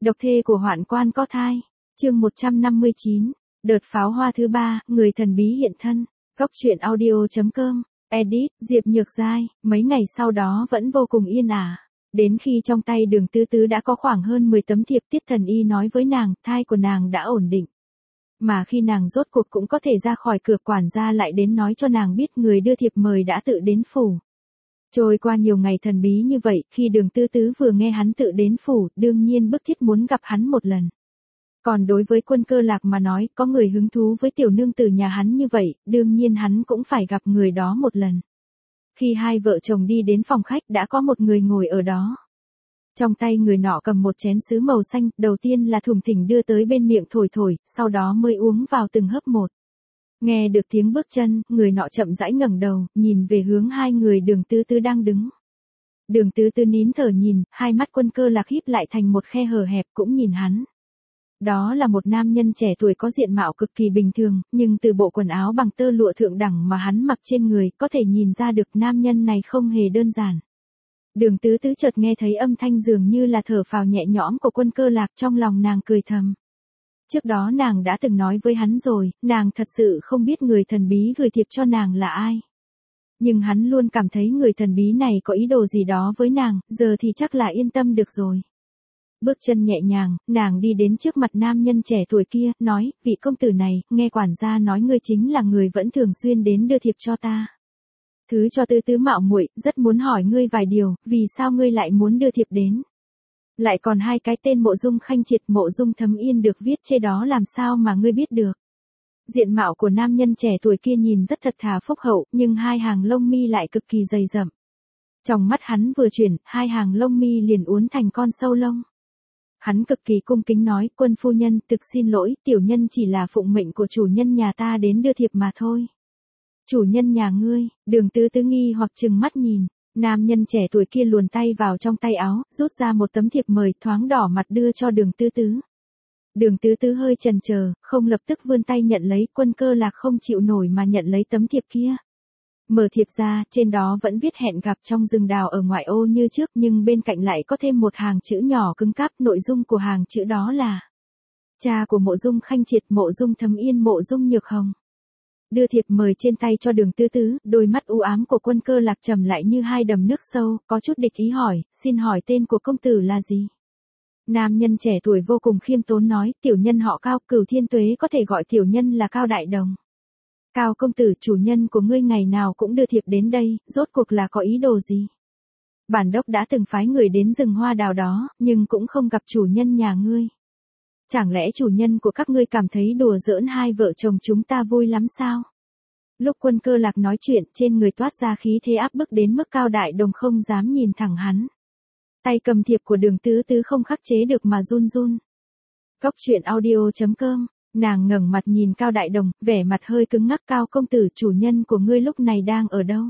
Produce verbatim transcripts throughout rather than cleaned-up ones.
Độc thê của hoạn quan có thai. Chương một trăm năm mươi chín. Đợt pháo hoa thứ ba, người thần bí hiện thân. Góc truyện audio chấm com. Edit, Diệp Nhược Giai. Mấy ngày sau đó vẫn vô cùng yên ả. Đến khi trong tay Đường Tứ Tứ đã có khoảng hơn mười tấm thiệp, Tiết Thần Y nói với nàng, thai của nàng đã ổn định. Mà khi nàng rốt cuộc cũng có thể ra khỏi cửa, quản gia lại đến nói cho nàng biết người đưa thiệp mời đã tự đến phủ. Trôi qua nhiều ngày thần bí như vậy, khi Đường Tứ Tứ vừa nghe hắn tự đến phủ, đương nhiên bức thiết muốn gặp hắn một lần. Còn đối với Quân Cơ Lạc mà nói, có người hứng thú với tiểu nương tử nhà hắn như vậy, đương nhiên hắn cũng phải gặp người đó một lần. Khi hai vợ chồng đi đến phòng khách đã có một người ngồi ở đó. Trong tay người nọ cầm một chén sứ màu xanh, đầu tiên là thủng thỉnh đưa tới bên miệng thổi thổi, sau đó mới uống vào từng hớp một. Nghe được tiếng bước chân, người nọ chậm rãi ngẩng đầu, nhìn về hướng hai người Đường Tứ Tứ đang đứng. Đường Tứ Tứ nín thở nhìn, hai mắt Quân Cơ Lạc híp lại thành một khe hở hẹp cũng nhìn hắn. Đó là một nam nhân trẻ tuổi có diện mạo cực kỳ bình thường, nhưng từ bộ quần áo bằng tơ lụa thượng đẳng mà hắn mặc trên người, có thể nhìn ra được nam nhân này không hề đơn giản. Đường Tứ Tứ chợt nghe thấy âm thanh dường như là thở phào nhẹ nhõm của Quân Cơ Lạc, trong lòng nàng cười thầm. Trước đó nàng đã từng nói với hắn rồi, nàng thật sự không biết người thần bí gửi thiệp cho nàng là ai. Nhưng hắn luôn cảm thấy người thần bí này có ý đồ gì đó với nàng, giờ thì chắc là yên tâm được rồi. Bước chân nhẹ nhàng, nàng đi đến trước mặt nam nhân trẻ tuổi kia, nói, vị công tử này, nghe quản gia nói ngươi chính là người vẫn thường xuyên đến đưa thiệp cho ta. Thứ cho Tứ Tứ mạo muội, rất muốn hỏi ngươi vài điều, vì sao ngươi lại muốn đưa thiệp đến? Lại còn hai cái tên Mộ Dung Khanh Triệt, Mộ Dung Thấm Yên được viết trên đó làm sao mà ngươi biết được? Diện mạo của nam nhân trẻ tuổi kia nhìn rất thật thà phúc hậu, nhưng hai hàng lông mi lại cực kỳ dày dặm. Trong mắt hắn vừa chuyển, hai hàng lông mi liền uốn thành con sâu lông. Hắn cực kỳ cung kính nói, Quân phu nhân, thực xin lỗi, tiểu nhân chỉ là phụng mệnh của chủ nhân nhà ta đến đưa thiệp mà thôi. Chủ nhân nhà ngươi? Đường Tứ Tứ nghi hoặc trừng mắt nhìn. Nam nhân trẻ tuổi kia luồn tay vào trong tay áo, rút ra một tấm thiệp mời, thoáng đỏ mặt đưa cho Đường Tứ Tứ. Đường Tứ Tứ hơi chần chờ, không lập tức vươn tay nhận lấy. Quân Cơ Lạc không chịu nổi mà nhận lấy tấm thiệp kia. Mở thiệp ra, trên đó vẫn viết hẹn gặp trong rừng đào ở ngoại ô như trước, nhưng bên cạnh lại có thêm một hàng chữ nhỏ cứng cáp, nội dung của hàng chữ đó là: cha của Mộ Dung Khanh Triệt, Mộ Dung Thấm Yên, Mộ Dung Nhược Hồng. Đưa thiệp mời trên tay cho Đường Tứ Tứ, đôi mắt u ám của Quân Cơ Lạc trầm lại như hai đầm nước sâu, có chút địch ý hỏi, xin hỏi tên của công tử là gì? Nam nhân trẻ tuổi vô cùng khiêm tốn nói, tiểu nhân họ Cao, Cửu Thiên Tuế có thể gọi tiểu nhân là Cao Đại Đồng. Cao công tử, chủ nhân của ngươi ngày nào cũng đưa thiệp đến đây, rốt cuộc là có ý đồ gì? Bản đốc đã từng phái người đến rừng hoa đào đó, nhưng cũng không gặp chủ nhân nhà ngươi. Chẳng lẽ chủ nhân của các ngươi cảm thấy đùa giỡn hai vợ chồng chúng ta vui lắm sao? Lúc Quân Cơ Lạc nói chuyện, trên người toát ra khí thế áp bức đến mức Cao Đại Đồng không dám nhìn thẳng hắn. Tay cầm thiệp của Đường Tứ Tứ không khắc chế được mà run run. Góc truyện audio chấm com. Nàng ngẩng mặt nhìn Cao Đại Đồng, vẻ mặt hơi cứng ngắc. Cao công tử, chủ nhân của ngươi lúc này đang ở đâu?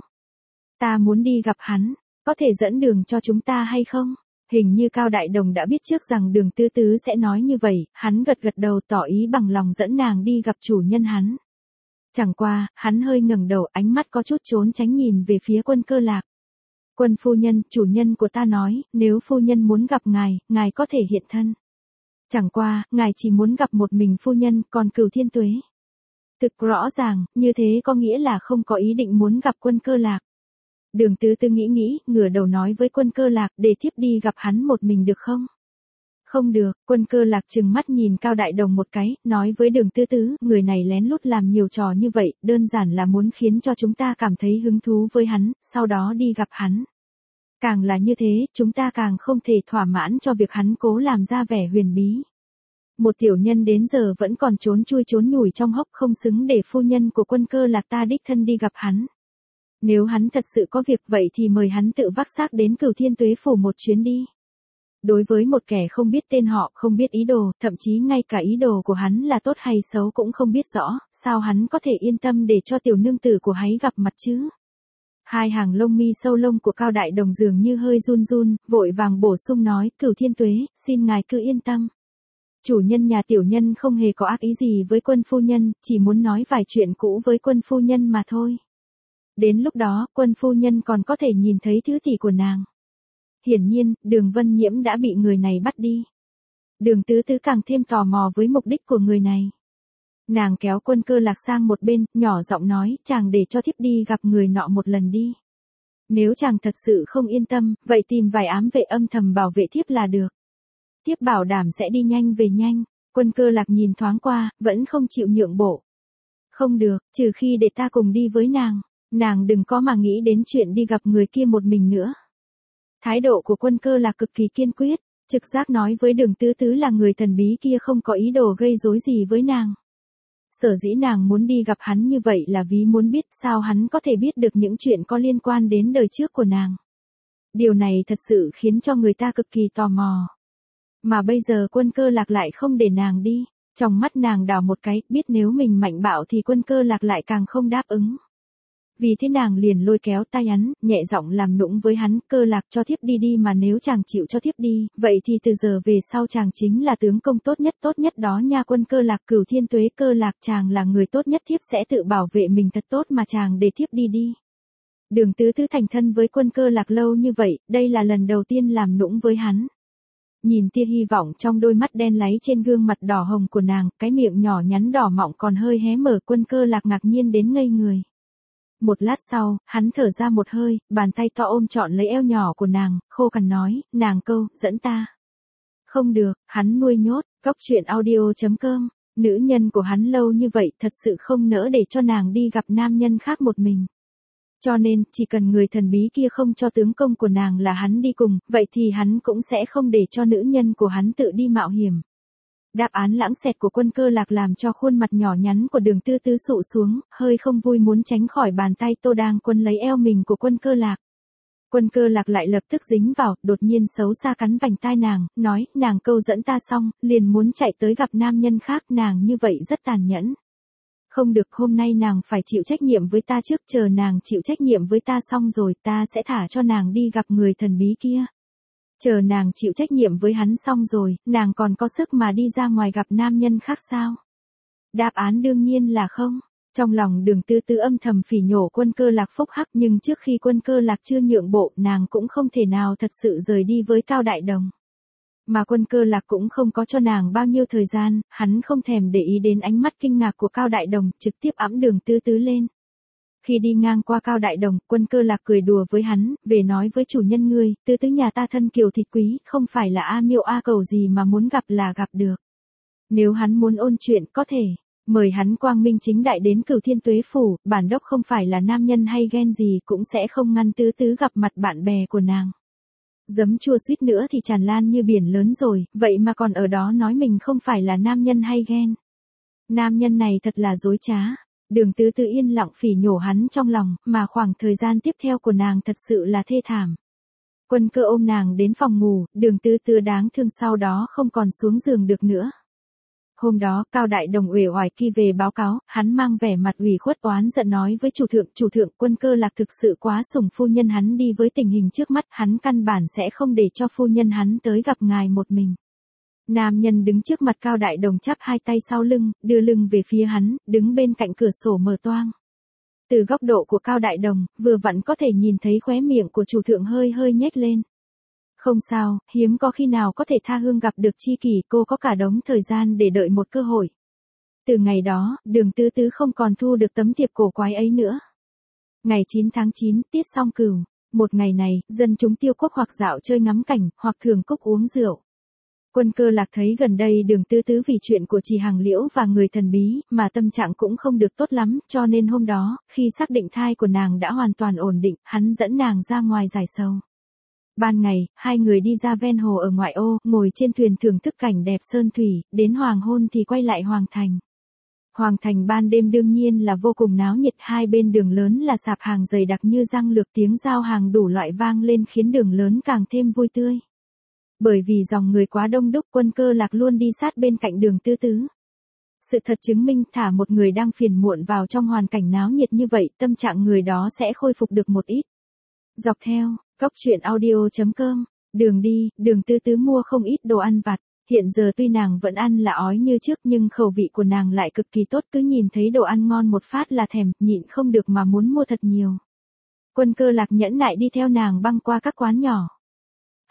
Ta muốn đi gặp hắn, có thể dẫn đường cho chúng ta hay không? Hình như Cao Đại Đồng đã biết trước rằng Đường Tứ Tứ sẽ nói như vậy, hắn gật gật đầu tỏ ý bằng lòng dẫn nàng đi gặp chủ nhân hắn. Chẳng qua, hắn hơi ngẩng đầu, ánh mắt có chút trốn tránh nhìn về phía Quân Cơ Lạc. Quân phu nhân, chủ nhân của ta nói, nếu phu nhân muốn gặp ngài, ngài có thể hiện thân. Chẳng qua, ngài chỉ muốn gặp một mình phu nhân, còn Cửu Thiên Tuế. Thực rõ ràng, như thế có nghĩa là không có ý định muốn gặp Quân Cơ Lạc. Đường Tứ Tứ nghĩ nghĩ, ngửa đầu nói với Quân Cơ Lạc, để thiếp đi gặp hắn một mình được không? Không được. Quân Cơ Lạc trừng mắt nhìn Cao Đại Đồng một cái, nói với Đường Tứ Tứ, người này lén lút làm nhiều trò như vậy, đơn giản là muốn khiến cho chúng ta cảm thấy hứng thú với hắn, sau đó đi gặp hắn. Càng là như thế, chúng ta càng không thể thỏa mãn cho việc hắn cố làm ra vẻ huyền bí. Một tiểu nhân đến giờ vẫn còn trốn chui trốn nhủi trong hốc, không xứng để phu nhân của Quân Cơ Lạc ta đích thân đi gặp hắn. Nếu hắn thật sự có việc vậy thì mời hắn tự vác xác đến Cửu Thiên Tuế phủ một chuyến đi. Đối với một kẻ không biết tên họ, không biết ý đồ, thậm chí ngay cả ý đồ của hắn là tốt hay xấu cũng không biết rõ, sao hắn có thể yên tâm để cho tiểu nương tử của hắn gặp mặt chứ? Hai hàng lông mi sâu lông của Cao Đại Đồng dường như hơi run run, vội vàng bổ sung nói, Cửu Thiên Tuế, xin ngài cứ yên tâm. Chủ nhân nhà tiểu nhân không hề có ác ý gì với Quân phu nhân, chỉ muốn nói vài chuyện cũ với Quân phu nhân mà thôi. Đến lúc đó, Quân phu nhân còn có thể nhìn thấy thứ tỷ của nàng. Hiển nhiên, Đường Vân Nhiễm đã bị người này bắt đi. Đường Tứ Tứ càng thêm tò mò với mục đích của người này. Nàng kéo Quân Cơ Lạc sang một bên, nhỏ giọng nói, chàng để cho thiếp đi gặp người nọ một lần đi. Nếu chàng thật sự không yên tâm, vậy tìm vài ám vệ âm thầm bảo vệ thiếp là được. Thiếp bảo đảm sẽ đi nhanh về nhanh. Quân Cơ Lạc nhìn thoáng qua, vẫn không chịu nhượng bộ. Không được, trừ khi để ta cùng đi với nàng. Nàng đừng có mà nghĩ đến chuyện đi gặp người kia một mình nữa. Thái độ của Quân Cơ Lạc cực kỳ kiên quyết, trực giác nói với Đường Tứ Tứ là người thần bí kia không có ý đồ gây rối gì với nàng. Sở dĩ nàng muốn đi gặp hắn như vậy là vì muốn biết sao hắn có thể biết được những chuyện có liên quan đến đời trước của nàng. Điều này thật sự khiến cho người ta cực kỳ tò mò. Mà bây giờ Quân Cơ Lạc lại không để nàng đi. Trong mắt nàng đảo một cái, biết nếu mình mạnh bạo thì Quân Cơ Lạc lại càng không đáp ứng. Vì thế nàng liền lôi kéo tay hắn, nhẹ giọng làm nũng với hắn, Cơ Lạc cho thiếp đi đi mà nếu chàng chịu cho thiếp đi, vậy thì từ giờ về sau chàng chính là tướng công tốt nhất tốt nhất đó nha. Quân Cơ Lạc, Cửu Thiên Tuế, Cơ Lạc chàng là người tốt nhất, thiếp sẽ tự bảo vệ mình thật tốt mà chàng để thiếp đi đi. Đường Tứ Tứ thành thân với Quân Cơ Lạc lâu như vậy, đây là lần đầu tiên làm nũng với hắn. Nhìn tia hy vọng trong đôi mắt đen láy trên gương mặt đỏ hồng của nàng, cái miệng nhỏ nhắn đỏ mọng còn hơi hé mở, Quân Cơ Lạc ngạc nhiên đến ngây người. Một lát sau, hắn thở ra một hơi, bàn tay to ôm trọn lấy eo nhỏ của nàng, khô cằn nói, nàng câu, dẫn ta. Không được, hắn nuôi nhốt, góc truyện audio chấm com, nữ nhân của hắn lâu như vậy thật sự không nỡ để cho nàng đi gặp nam nhân khác một mình. Cho nên, chỉ cần người thần bí kia không cho tướng công của nàng là hắn đi cùng, vậy thì hắn cũng sẽ không để cho nữ nhân của hắn tự đi mạo hiểm. Đáp án lãng xẹt của Quân Cơ Lạc làm cho khuôn mặt nhỏ nhắn của Đường Tứ Tứ sụ xuống, hơi không vui muốn tránh khỏi bàn tay tô đang quấn lấy eo mình của Quân Cơ Lạc. Quân Cơ Lạc lại lập tức dính vào, đột nhiên xấu xa cắn vành tai nàng, nói, nàng câu dẫn ta xong, liền muốn chạy tới gặp nam nhân khác, nàng như vậy rất tàn nhẫn. Không được, hôm nay nàng phải chịu trách nhiệm với ta trước, chờ nàng chịu trách nhiệm với ta xong rồi ta sẽ thả cho nàng đi gặp người thần bí kia. Chờ nàng chịu trách nhiệm với hắn xong rồi, nàng còn có sức mà đi ra ngoài gặp nam nhân khác sao? Đáp án đương nhiên là không. Trong lòng Đường Tứ Tứ âm thầm phỉ nhổ Quân Cơ Lạc phúc hắc, nhưng trước khi Quân Cơ Lạc chưa nhượng bộ, nàng cũng không thể nào thật sự rời đi với Cao Đại Đồng. Mà Quân Cơ Lạc cũng không có cho nàng bao nhiêu thời gian, hắn không thèm để ý đến ánh mắt kinh ngạc của Cao Đại Đồng, trực tiếp ẵm Đường Tứ Tứ lên. Khi đi ngang qua Cao Đại Đồng, Quân Cơ Lạc cười đùa với hắn, về nói với chủ nhân ngươi, Tứ Tứ nhà ta thân kiều thịt quý, không phải là A Miêu A Cầu gì mà muốn gặp là gặp được. Nếu hắn muốn ôn chuyện có thể, mời hắn quang minh chính đại đến Cửu Thiên Tuế Phủ, bản đốc không phải là nam nhân hay ghen gì cũng sẽ không ngăn Tứ Tứ gặp mặt bạn bè của nàng. Giấm chua suýt nữa thì tràn lan như biển lớn rồi, vậy mà còn ở đó nói mình không phải là nam nhân hay ghen. Nam nhân này thật là dối trá. Đường Tứ Tứ yên lặng phỉ nhổ hắn trong lòng, mà khoảng thời gian tiếp theo của nàng thật sự là thê thảm. Quân Cơ ôm nàng đến phòng ngủ, Đường Tứ Tứ đáng thương sau đó không còn xuống giường được nữa. Hôm đó, Cao Đại Đồng uể oải khi về báo cáo, hắn mang vẻ mặt ủy khuất oán giận nói với chủ thượng, chủ thượng, Quân Cơ Lạc thực sự quá sủng phu nhân hắn đi với tình hình trước mắt, hắn căn bản sẽ không để cho phu nhân hắn tới gặp ngài một mình. Nam nhân đứng trước mặt Cao Đại Đồng chắp hai tay sau lưng, đưa lưng về phía hắn, đứng bên cạnh cửa sổ mở toang. Từ góc độ của Cao Đại Đồng, vừa vặn có thể nhìn thấy khóe miệng của chủ thượng hơi hơi nhếch lên. Không sao, hiếm có khi nào có thể tha hương gặp được tri kỷ, cô có cả đống thời gian để đợi một cơ hội. Từ ngày đó, Đường Tứ Tứ không còn thu được tấm thiệp cổ quái ấy nữa. Ngày chín tháng chín, tiết song cửu. Một ngày này, dân chúng Tiêu Quốc hoặc dạo chơi ngắm cảnh, hoặc thường cúc uống rượu. Quân Cơ Lạc thấy gần đây Đường Tứ Tứ vì chuyện của Trì Hàng Liễu và người thần bí, mà tâm trạng cũng không được tốt lắm, cho nên hôm đó, khi xác định thai của nàng đã hoàn toàn ổn định, hắn dẫn nàng ra ngoài giải sầu. Ban ngày, hai người đi ra ven hồ ở ngoại ô, ngồi trên thuyền thưởng thức cảnh đẹp sơn thủy, đến hoàng hôn thì quay lại Hoàng Thành. Hoàng Thành ban đêm đương nhiên là vô cùng náo nhiệt, hai bên đường lớn là sạp hàng dày đặc như răng lược, tiếng giao hàng đủ loại vang lên khiến đường lớn càng thêm vui tươi. Bởi vì dòng người quá đông đúc, Quân Cơ Lạc luôn đi sát bên cạnh Đường Tứ Tứ. Sự thật chứng minh thả một người đang phiền muộn vào trong hoàn cảnh náo nhiệt như vậy, tâm trạng người đó sẽ khôi phục được một ít. Dọc theo, góc truyện audio chấm com, đường đi, Đường Tứ Tứ mua không ít đồ ăn vặt. Hiện giờ tuy nàng vẫn ăn là ói như trước nhưng khẩu vị của nàng lại cực kỳ tốt, cứ nhìn thấy đồ ăn ngon một phát là thèm, nhịn không được mà muốn mua thật nhiều. Quân Cơ Lạc nhẫn nại đi theo nàng băng qua các quán nhỏ.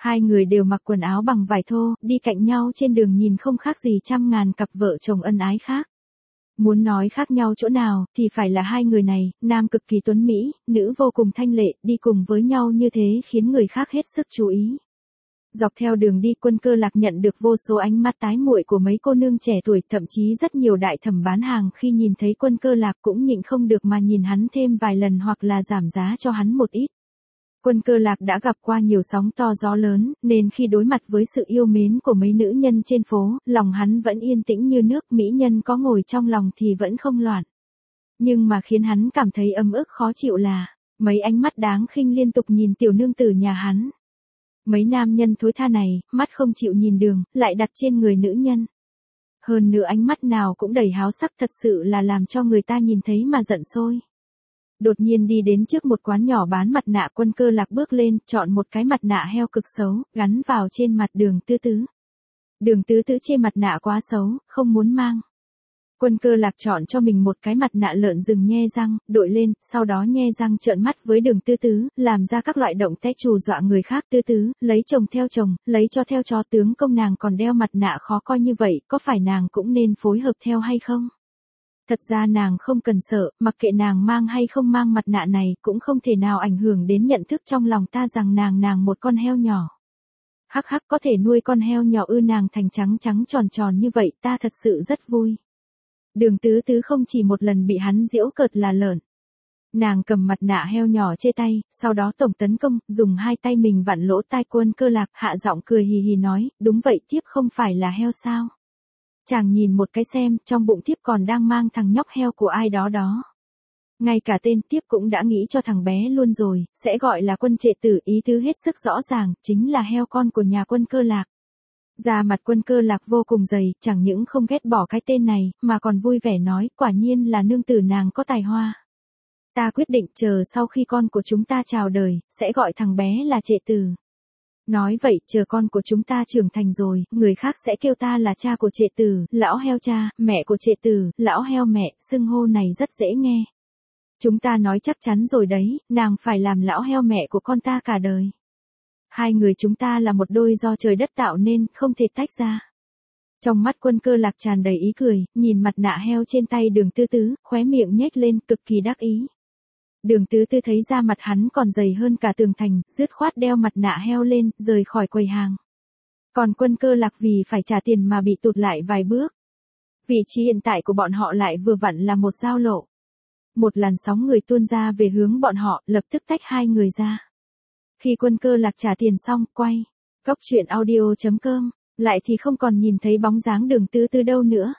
Hai người đều mặc quần áo bằng vải thô, đi cạnh nhau trên đường nhìn không khác gì trăm ngàn cặp vợ chồng ân ái khác. Muốn nói khác nhau chỗ nào, thì phải là hai người này, nam cực kỳ tuấn Mỹ, nữ vô cùng thanh lệ, đi cùng với nhau như thế khiến người khác hết sức chú ý. Dọc theo đường đi Quân Cơ Lạc nhận được vô số ánh mắt tái muội của mấy cô nương trẻ tuổi, thậm chí rất nhiều đại thẩm bán hàng khi nhìn thấy Quân Cơ Lạc cũng nhịn không được mà nhìn hắn thêm vài lần hoặc là giảm giá cho hắn một ít. Quân Cơ Lạc đã gặp qua nhiều sóng to gió lớn, nên khi đối mặt với sự yêu mến của mấy nữ nhân trên phố, lòng hắn vẫn yên tĩnh như nước, mỹ nhân có ngồi trong lòng thì vẫn không loạn. Nhưng mà khiến hắn cảm thấy ấm ức khó chịu là, mấy ánh mắt đáng khinh liên tục nhìn tiểu nương tử nhà hắn. Mấy nam nhân thối tha này, mắt không chịu nhìn đường, lại đặt trên người nữ nhân. Hơn nữa ánh mắt nào cũng đầy háo sắc, thật sự là làm cho người ta nhìn thấy mà giận sôi. Đột nhiên đi đến trước một quán nhỏ bán mặt nạ, Quân Cơ Lạc bước lên, chọn một cái mặt nạ heo cực xấu, gắn vào trên mặt Đường Tứ Tứ. Đường Tứ Tứ chê mặt nạ quá xấu, không muốn mang. Quân Cơ Lạc chọn cho mình một cái mặt nạ lợn rừng nhe răng, đội lên, sau đó nhe răng trợn mắt với Đường Tứ Tứ, làm ra các loại động tác trù dọa người khác. Tứ Tứ, lấy chồng theo chồng, lấy cho theo chó, tướng công nàng còn đeo mặt nạ khó coi như vậy, có phải nàng cũng nên phối hợp theo hay không? Thật ra nàng không cần sợ, mặc kệ nàng mang hay không mang mặt nạ này cũng không thể nào ảnh hưởng đến nhận thức trong lòng ta rằng nàng nàng một con heo nhỏ. Hắc hắc, có thể nuôi con heo nhỏ ư? Nàng thành trắng trắng tròn tròn như vậy, ta thật sự rất vui. Đường Tứ Tứ không chỉ một lần bị hắn giễu cợt là lợn. Nàng cầm mặt nạ heo nhỏ trên tay, sau đó tổng tấn công, dùng hai tay mình vặn lỗ tai Quân Cơ Lạc, hạ giọng cười hì hì nói, đúng vậy, thiếp không phải là heo sao? Chàng nhìn một cái xem, trong bụng thiếp còn đang mang thằng nhóc heo của ai đó đó. Ngay cả tên thiếp cũng đã nghĩ cho thằng bé luôn rồi, sẽ gọi là Quân Trệ Tử, ý tứ hết sức rõ ràng, chính là heo con của nhà Quân Cơ Lạc. Da mặt Quân Cơ Lạc vô cùng dày, chẳng những không ghét bỏ cái tên này, mà còn vui vẻ nói, quả nhiên là nương tử nàng có tài hoa. Ta quyết định chờ sau khi con của chúng ta chào đời, sẽ gọi thằng bé là Trệ Tử. Nói vậy, chờ con của chúng ta trưởng thành rồi, người khác sẽ kêu ta là cha của Trệ Tử, lão heo cha, mẹ của Trệ Tử, lão heo mẹ, xưng hô này rất dễ nghe. Chúng ta nói chắc chắn rồi đấy, nàng phải làm lão heo mẹ của con ta cả đời. Hai người chúng ta là một đôi do trời đất tạo nên, không thể tách ra. Trong mắt Quân Cơ Lạc tràn đầy ý cười, nhìn mặt nạ heo trên tay Đường Tứ Tứ, khóe miệng nhếch lên, cực kỳ đắc ý. Đường Tứ Tứ thấy da mặt hắn còn dày hơn cả tường thành, dứt khoát đeo mặt nạ heo lên, rời khỏi quầy hàng. Còn Quân Cơ Lạc vì phải trả tiền mà bị tụt lại vài bước. Vị trí hiện tại của bọn họ lại vừa vặn là một giao lộ. Một làn sóng người tuôn ra về hướng bọn họ, lập tức tách hai người ra. Khi Quân Cơ Lạc trả tiền xong, quay, góc truyện audio chấm com, lại thì không còn nhìn thấy bóng dáng Đường Tứ Tứ đâu nữa.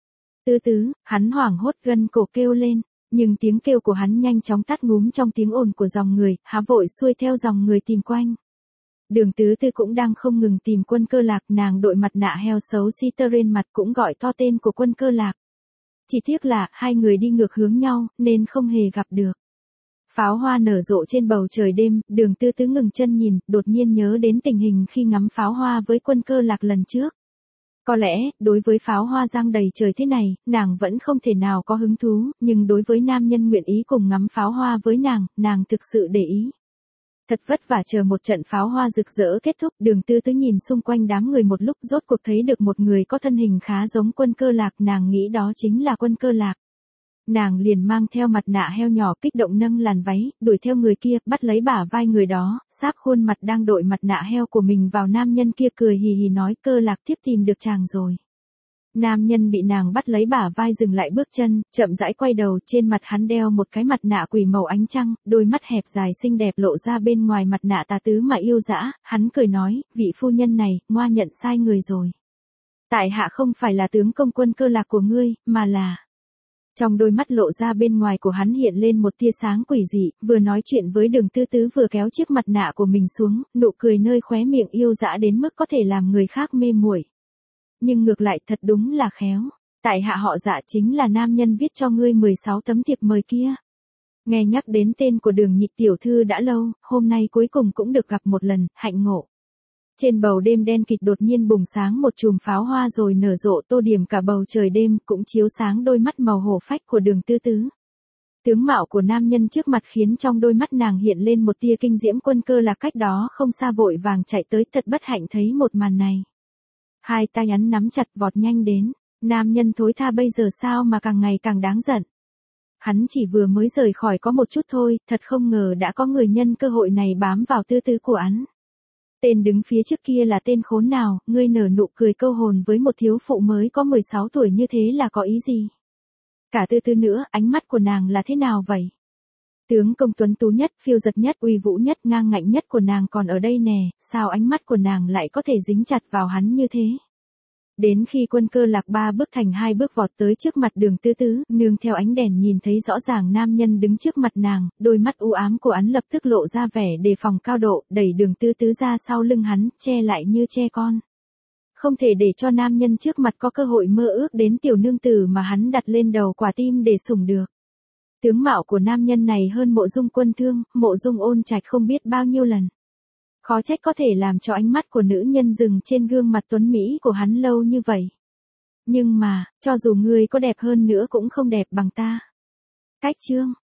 Tứ Tứ, hắn hoảng hốt gân cổ kêu lên. Nhưng tiếng kêu của hắn nhanh chóng tắt ngúm trong tiếng ồn của dòng người, há vội xuôi theo dòng người tìm quanh. Đường Tứ Tứ cũng đang không ngừng tìm Quân Cơ Lạc, nàng đội mặt nạ heo xấu xí tơ trên mặt cũng gọi to tên của Quân Cơ Lạc. Chỉ tiếc là, hai người đi ngược hướng nhau, nên không hề gặp được. Pháo hoa nở rộ trên bầu trời đêm, Đường Tứ Tứ ngừng chân nhìn, đột nhiên nhớ đến tình hình khi ngắm pháo hoa với Quân Cơ Lạc lần trước. Có lẽ, đối với pháo hoa giăng đầy trời thế này, nàng vẫn không thể nào có hứng thú, nhưng đối với nam nhân nguyện ý cùng ngắm pháo hoa với nàng, nàng thực sự để ý. Thật vất vả chờ một trận pháo hoa rực rỡ kết thúc, Đường Tứ Tứ nhìn xung quanh đám người một lúc, rốt cuộc thấy được một người có thân hình khá giống Quân Cơ Lạc, nàng nghĩ đó chính là Quân Cơ Lạc. Nàng liền mang theo mặt nạ heo nhỏ, kích động nâng làn váy, đuổi theo người kia, bắt lấy bả vai người đó, sáp khuôn mặt đang đội mặt nạ heo của mình vào nam nhân kia, cười hì hì nói, Cơ Lạc thiếp tìm được chàng rồi. Nam nhân bị nàng bắt lấy bả vai dừng lại bước chân, chậm rãi quay đầu, trên mặt hắn đeo một cái mặt nạ quỷ màu ánh trăng, đôi mắt hẹp dài xinh đẹp lộ ra bên ngoài mặt nạ tà tứ mà yêu dã, hắn cười nói, vị phu nhân này, ngoa nhận sai người rồi. Tại hạ không phải là tướng công Quân Cơ Lạc của ngươi, mà là... Trong đôi mắt lộ ra bên ngoài của hắn hiện lên một tia sáng quỷ dị, vừa nói chuyện với Đường Tứ Tứ vừa kéo chiếc mặt nạ của mình xuống, nụ cười nơi khóe miệng yêu dã đến mức có thể làm người khác mê muội. Nhưng ngược lại thật đúng là khéo, tại hạ họ Dạ chính là nam nhân viết cho ngươi mười sáu tấm thiệp mời kia. Nghe nhắc đến tên của Đường nhị tiểu thư đã lâu, hôm nay cuối cùng cũng được gặp một lần, hạnh ngộ. Trên bầu đêm đen kịt đột nhiên bùng sáng một chùm pháo hoa rồi nở rộ tô điểm cả bầu trời đêm, cũng chiếu sáng đôi mắt màu hổ phách của Đường Tứ Tứ. Tướng mạo của nam nhân trước mặt khiến trong đôi mắt nàng hiện lên một tia kinh diễm. Quân Cơ Lạc cách đó không xa vội vàng chạy tới, thật bất hạnh thấy một màn này. Hai tay hắn nắm chặt vọt nhanh đến, nam nhân thối tha bây giờ sao mà càng ngày càng đáng giận. Hắn chỉ vừa mới rời khỏi có một chút thôi, thật không ngờ đã có người nhân cơ hội này bám vào Tư Tư của hắn. Tên đứng phía trước kia là tên khốn nào, ngươi nở nụ cười câu hồn với một thiếu phụ mới có mười sáu tuổi như thế là có ý gì? Cả Tư Tư nữa, ánh mắt của nàng là thế nào vậy? Tướng công tuấn tú nhất, phiêu giật nhất, uy vũ nhất, ngang ngạnh nhất của nàng còn ở đây nè, sao ánh mắt của nàng lại có thể dính chặt vào hắn như thế? Đến khi Quân Cơ Lạc ba bước thành hai bước vọt tới trước mặt Đường Tư Tư, nương theo ánh đèn nhìn thấy rõ ràng nam nhân đứng trước mặt nàng, đôi mắt u ám của hắn lập tức lộ ra vẻ đề phòng cao độ, đẩy Đường Tư Tư ra sau lưng hắn, che lại như che con. Không thể để cho nam nhân trước mặt có cơ hội mơ ước đến tiểu nương tử mà hắn đặt lên đầu quả tim để sủng được. Tướng mạo của nam nhân này hơn Mộ Dung Quân Thương, Mộ Dung Ôn Trạch không biết bao nhiêu lần. Khó trách có thể làm cho ánh mắt của nữ nhân dừng trên gương mặt tuấn mỹ của hắn lâu như vậy. Nhưng mà, cho dù ngươi có đẹp hơn nữa cũng không đẹp bằng ta. Cách chương